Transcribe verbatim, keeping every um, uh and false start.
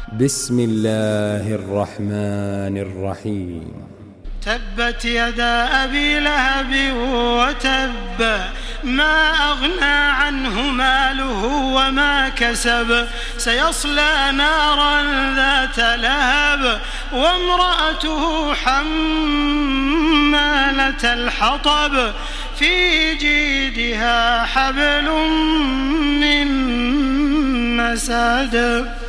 بسم الله الرحمن الرحيم. تبت يدا أبي لهب وتب، ما أغنى عنه ماله وما كسب، سيصلى نارا ذات لهب وامرأته حمالة الحطب في جيدها حبل من مسد.